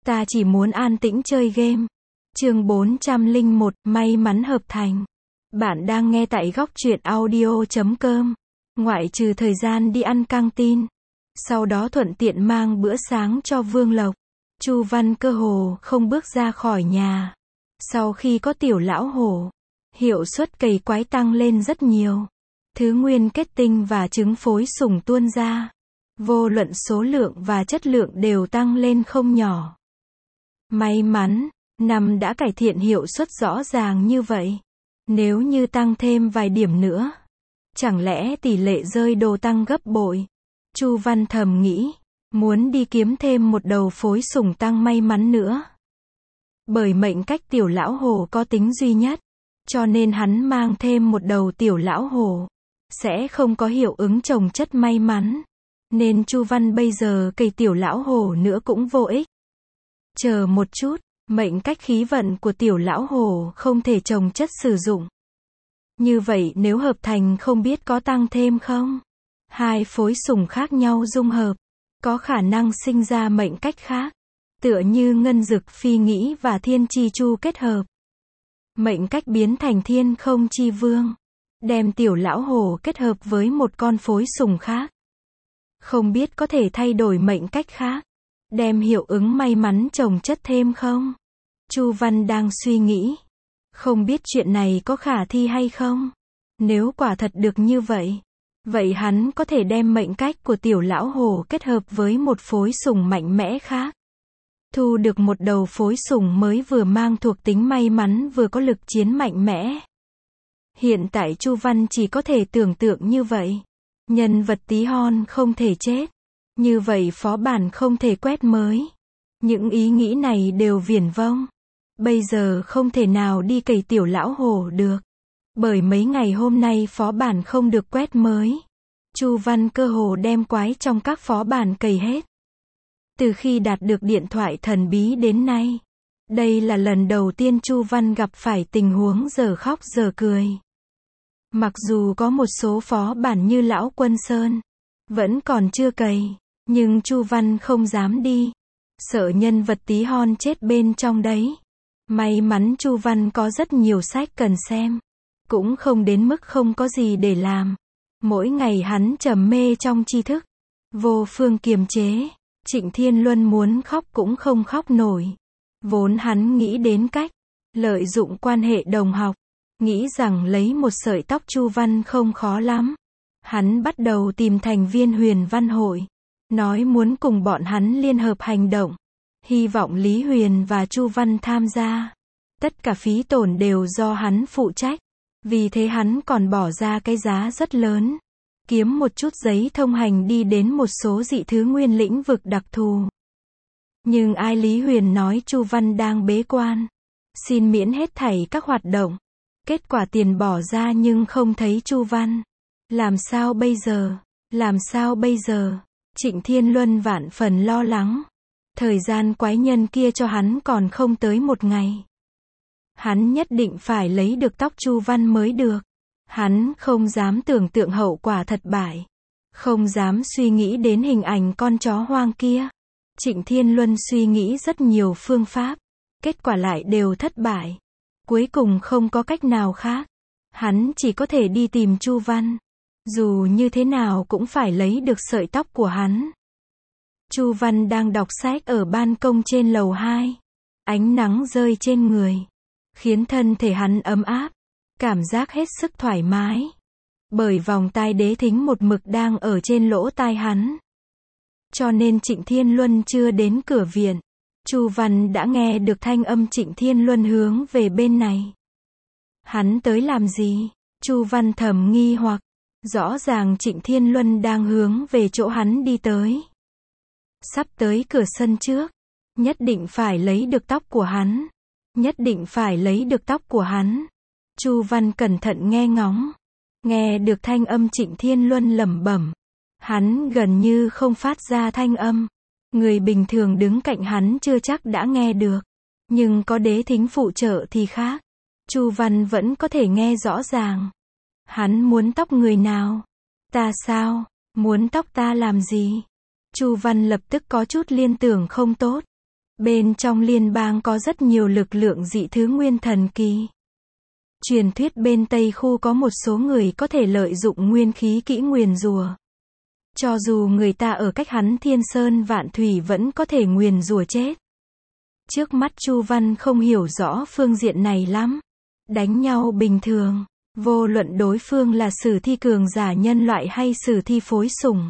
Ta chỉ muốn an tĩnh chơi game. Chương 401, may mắn hợp thành. Bạn đang nghe tại góc truyện audio.com. Ngoại trừ thời gian đi ăn căng tin, sau đó thuận tiện mang bữa sáng cho Vương Lộc, Chu Văn cơ hồ không bước ra khỏi nhà. Sau khi có tiểu lão hổ, hiệu suất cày quái tăng lên rất nhiều. Thứ nguyên kết tinh và trứng phối sủng tuôn ra. Vô luận số lượng và chất lượng đều tăng lên không nhỏ. May mắn, năm đã cải thiện hiệu suất rõ ràng như vậy. Nếu như tăng thêm vài điểm nữa, chẳng lẽ tỷ lệ rơi đồ tăng gấp bội? Chu Văn thầm nghĩ, muốn đi kiếm thêm một đầu phối sủng tăng may mắn nữa. Bởi mệnh cách tiểu lão hổ có tính duy nhất, cho nên hắn mang thêm một đầu tiểu lão hổ, sẽ không có hiệu ứng chồng chất may mắn. Nên Chu Văn bây giờ cày tiểu lão hổ nữa cũng vô ích. Chờ một chút, mệnh cách khí vận của tiểu lão hổ không thể chồng chất sử dụng. Như vậy nếu hợp thành không biết có tăng thêm không? Hai phối sủng khác nhau dung hợp, có khả năng sinh ra mệnh cách khác. Tựa như ngân dực phi nghĩ và thiên chi chu kết hợp. Mệnh cách biến thành thiên không chi vương. Đem tiểu lão hổ kết hợp với một con phối sủng khác. Không biết có thể thay đổi mệnh cách khác. Đem hiệu ứng may mắn chồng chất thêm không? Chu Văn đang suy nghĩ. Không biết chuyện này có khả thi hay không? Nếu quả thật được như vậy, vậy hắn có thể đem mệnh cách của tiểu lão hổ kết hợp với một phối sủng mạnh mẽ khác. Thu được một đầu phối sủng mới vừa mang thuộc tính may mắn vừa có lực chiến mạnh mẽ. Hiện tại Chu Văn chỉ có thể tưởng tượng như vậy. Nhân vật tí hon không thể chết. Như vậy phó bản không thể quét mới. Những ý nghĩ này đều viển vông. Bây giờ không thể nào đi cày tiểu lão hổ được. Bởi mấy ngày hôm nay phó bản không được quét mới. Chu Văn cơ hồ đem quái trong các phó bản cày hết. Từ khi đạt được điện thoại thần bí đến nay, đây là lần đầu tiên Chu Văn gặp phải tình huống giờ khóc giờ cười. Mặc dù có một số phó bản như Lão Quân Sơn, vẫn còn chưa cày, nhưng Chu Văn không dám đi. Sợ nhân vật tí hon chết bên trong đấy. May mắn Chu Văn có rất nhiều sách cần xem. Cũng không đến mức không có gì để làm. Mỗi ngày hắn trầm mê trong tri thức. Vô phương kiềm chế. Trịnh Thiên Luân muốn khóc cũng không khóc nổi. Vốn hắn nghĩ đến cách lợi dụng quan hệ đồng học, nghĩ rằng lấy một sợi tóc Chu Văn không khó lắm. Hắn bắt đầu tìm thành viên Huyền Văn Hội, nói muốn cùng bọn hắn liên hợp hành động. Hy vọng Lý Huyền và Chu Văn tham gia. Tất cả phí tổn đều do hắn phụ trách. Vì thế hắn còn bỏ ra cái giá rất lớn. Kiếm một chút giấy thông hành đi đến một số dị thứ nguyên lĩnh vực đặc thù. Nhưng ai Lý Huyền nói Chu Văn đang bế quan. Xin miễn hết thảy các hoạt động. Kết quả tiền bỏ ra nhưng không thấy Chu Văn. Làm sao bây giờ? Làm sao bây giờ? Trịnh Thiên Luân vạn phần lo lắng. Thời gian quái nhân kia cho hắn còn không tới một ngày. Hắn nhất định phải lấy được tóc Chu Văn mới được. Hắn không dám tưởng tượng hậu quả thất bại. Không dám suy nghĩ đến hình ảnh con chó hoang kia. Trịnh Thiên Luân suy nghĩ rất nhiều phương pháp. Kết quả lại đều thất bại. Cuối cùng không có cách nào khác. Hắn chỉ có thể đi tìm Chu Văn. Dù như thế nào cũng phải lấy được sợi tóc của hắn. Chu Văn đang đọc sách ở ban công trên lầu 2. Ánh nắng rơi trên người, khiến thân thể hắn ấm áp. Cảm giác hết sức thoải mái. Bởi vòng tai đế thính một mực đang ở trên lỗ tai hắn. Cho nên Trịnh Thiên Luân chưa đến cửa viện. Chu Văn đã nghe được thanh âm Trịnh Thiên Luân hướng về bên này. Hắn tới làm gì? Chu Văn thầm nghi hoặc. Rõ ràng Trịnh Thiên Luân đang hướng về chỗ hắn đi tới. Sắp tới cửa sân trước. Nhất định phải lấy được tóc của hắn. Nhất định phải lấy được tóc của hắn. Chu Văn cẩn thận nghe ngóng. Nghe được thanh âm Trịnh Thiên Luân lẩm bẩm. Hắn gần như không phát ra thanh âm. Người bình thường đứng cạnh hắn chưa chắc đã nghe được. Nhưng có đế thính phụ trợ thì khác. Chu Văn vẫn có thể nghe rõ ràng. Hắn muốn tóc người nào? Ta sao? Muốn tóc ta làm gì? Chu Văn lập tức có chút liên tưởng không tốt. Bên trong liên bang có rất nhiều lực lượng dị thứ nguyên thần kỳ. Truyền thuyết bên Tây khu có một số người có thể lợi dụng nguyên khí kỹ nguyền rủa. Cho dù người ta ở cách hắn thiên sơn vạn thủy vẫn có thể nguyền rủa chết. Trước mắt Chu Văn không hiểu rõ phương diện này lắm. Đánh nhau bình thường, vô luận đối phương là sử thi cường giả nhân loại hay sử thi phối sủng.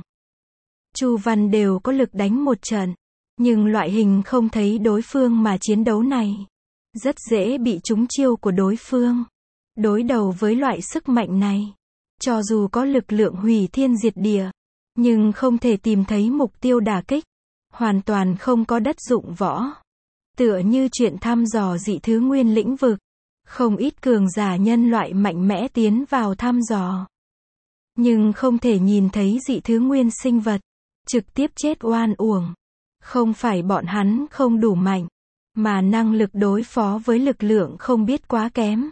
Chu Văn đều có lực đánh một trận. Nhưng loại hình không thấy đối phương mà chiến đấu này, rất dễ bị trúng chiêu của đối phương. Đối đầu với loại sức mạnh này, cho dù có lực lượng hủy thiên diệt địa, nhưng không thể tìm thấy mục tiêu đả kích, hoàn toàn không có đất dụng võ. Tựa như chuyện thăm dò dị thứ nguyên lĩnh vực, không ít cường giả nhân loại mạnh mẽ tiến vào thăm dò, nhưng không thể nhìn thấy dị thứ nguyên sinh vật, trực tiếp chết oan uổng. Không phải bọn hắn không đủ mạnh, mà năng lực đối phó với lực lượng không biết quá kém.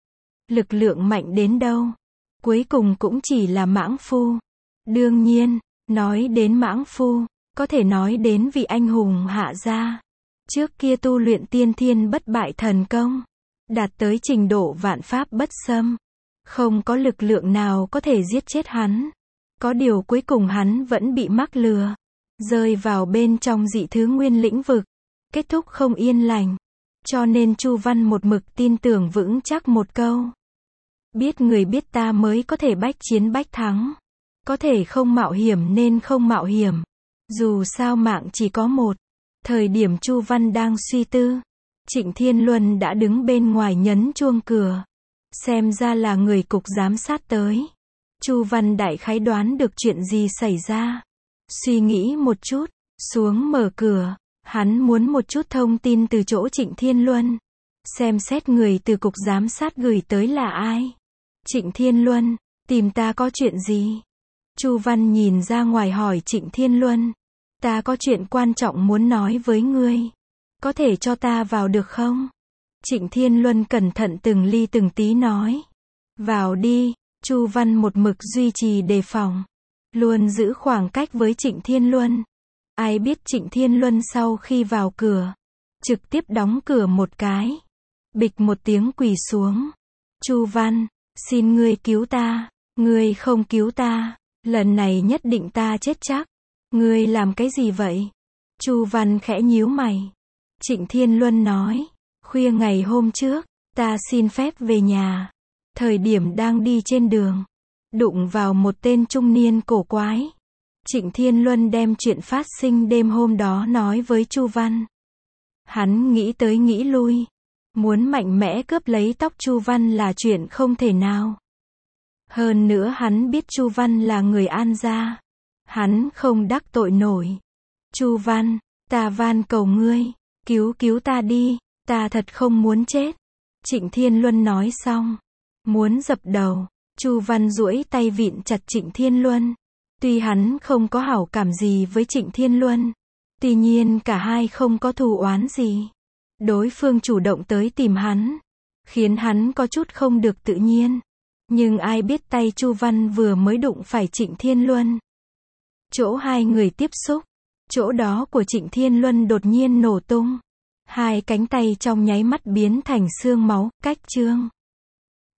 Lực lượng mạnh đến đâu, cuối cùng cũng chỉ là mãng phu. Đương nhiên, nói đến mãng phu, có thể nói đến vị anh hùng Hạ gia. Trước kia tu luyện tiên thiên bất bại thần công, đạt tới trình độ vạn pháp bất xâm. Không có lực lượng nào có thể giết chết hắn. Có điều cuối cùng hắn vẫn bị mắc lừa, rơi vào bên trong dị thứ nguyên lĩnh vực, kết thúc không yên lành. Cho nên Chu Văn một mực tin tưởng vững chắc một câu. Biết người biết ta mới có thể bách chiến bách thắng. Có thể không mạo hiểm nên không mạo hiểm. Dù sao mạng chỉ có một. Thời điểm Chu Văn đang suy tư, Trịnh Thiên Luân đã đứng bên ngoài nhấn chuông cửa. Xem ra là người cục giám sát tới. Chu Văn đại khái đoán được chuyện gì xảy ra. Suy nghĩ một chút, xuống mở cửa. Hắn muốn một chút thông tin từ chỗ Trịnh Thiên Luân. Xem xét người từ cục giám sát gửi tới là ai. Trịnh Thiên Luân, tìm ta có chuyện gì? Chu Văn nhìn ra ngoài hỏi Trịnh Thiên Luân. Ta có chuyện quan trọng muốn nói với ngươi. Có thể cho ta vào được không? Trịnh Thiên Luân cẩn thận từng ly từng tí nói. Vào đi. Chu Văn một mực duy trì đề phòng, luôn giữ khoảng cách với Trịnh Thiên Luân. Ai biết Trịnh Thiên Luân sau khi vào cửa, trực tiếp đóng cửa một cái. Bịch một tiếng quỳ xuống. Chu Văn, xin ngươi cứu ta. Ngươi không cứu ta, lần này nhất định ta chết chắc. Ngươi làm cái gì vậy? Chu Văn khẽ nhíu mày. Trịnh Thiên Luân nói, khuya ngày hôm trước, ta xin phép về nhà. Thời điểm đang đi trên đường, đụng vào một tên trung niên cổ quái. Trịnh Thiên Luân đem chuyện phát sinh đêm hôm đó nói với Chu Văn. Hắn nghĩ tới nghĩ lui, muốn mạnh mẽ cướp lấy tóc Chu Văn là chuyện không thể nào. Hơn nữa hắn biết Chu Văn là người An gia, hắn không đắc tội nổi. Chu Văn, ta van cầu ngươi, cứu ta đi, ta thật không muốn chết. Trịnh Thiên Luân nói xong, muốn dập đầu. Chu Văn duỗi tay vịn chặt Trịnh Thiên Luân. Tuy hắn không có hảo cảm gì với Trịnh Thiên Luân, tuy nhiên cả hai không có thù oán gì. Đối phương chủ động tới tìm hắn, khiến hắn có chút không được tự nhiên. Nhưng ai biết tay Chu Văn vừa mới đụng phải Trịnh Thiên Luân, chỗ hai người tiếp xúc, chỗ đó của Trịnh Thiên Luân đột nhiên nổ tung. Hai cánh tay trong nháy mắt biến thành xương máu, cách trương.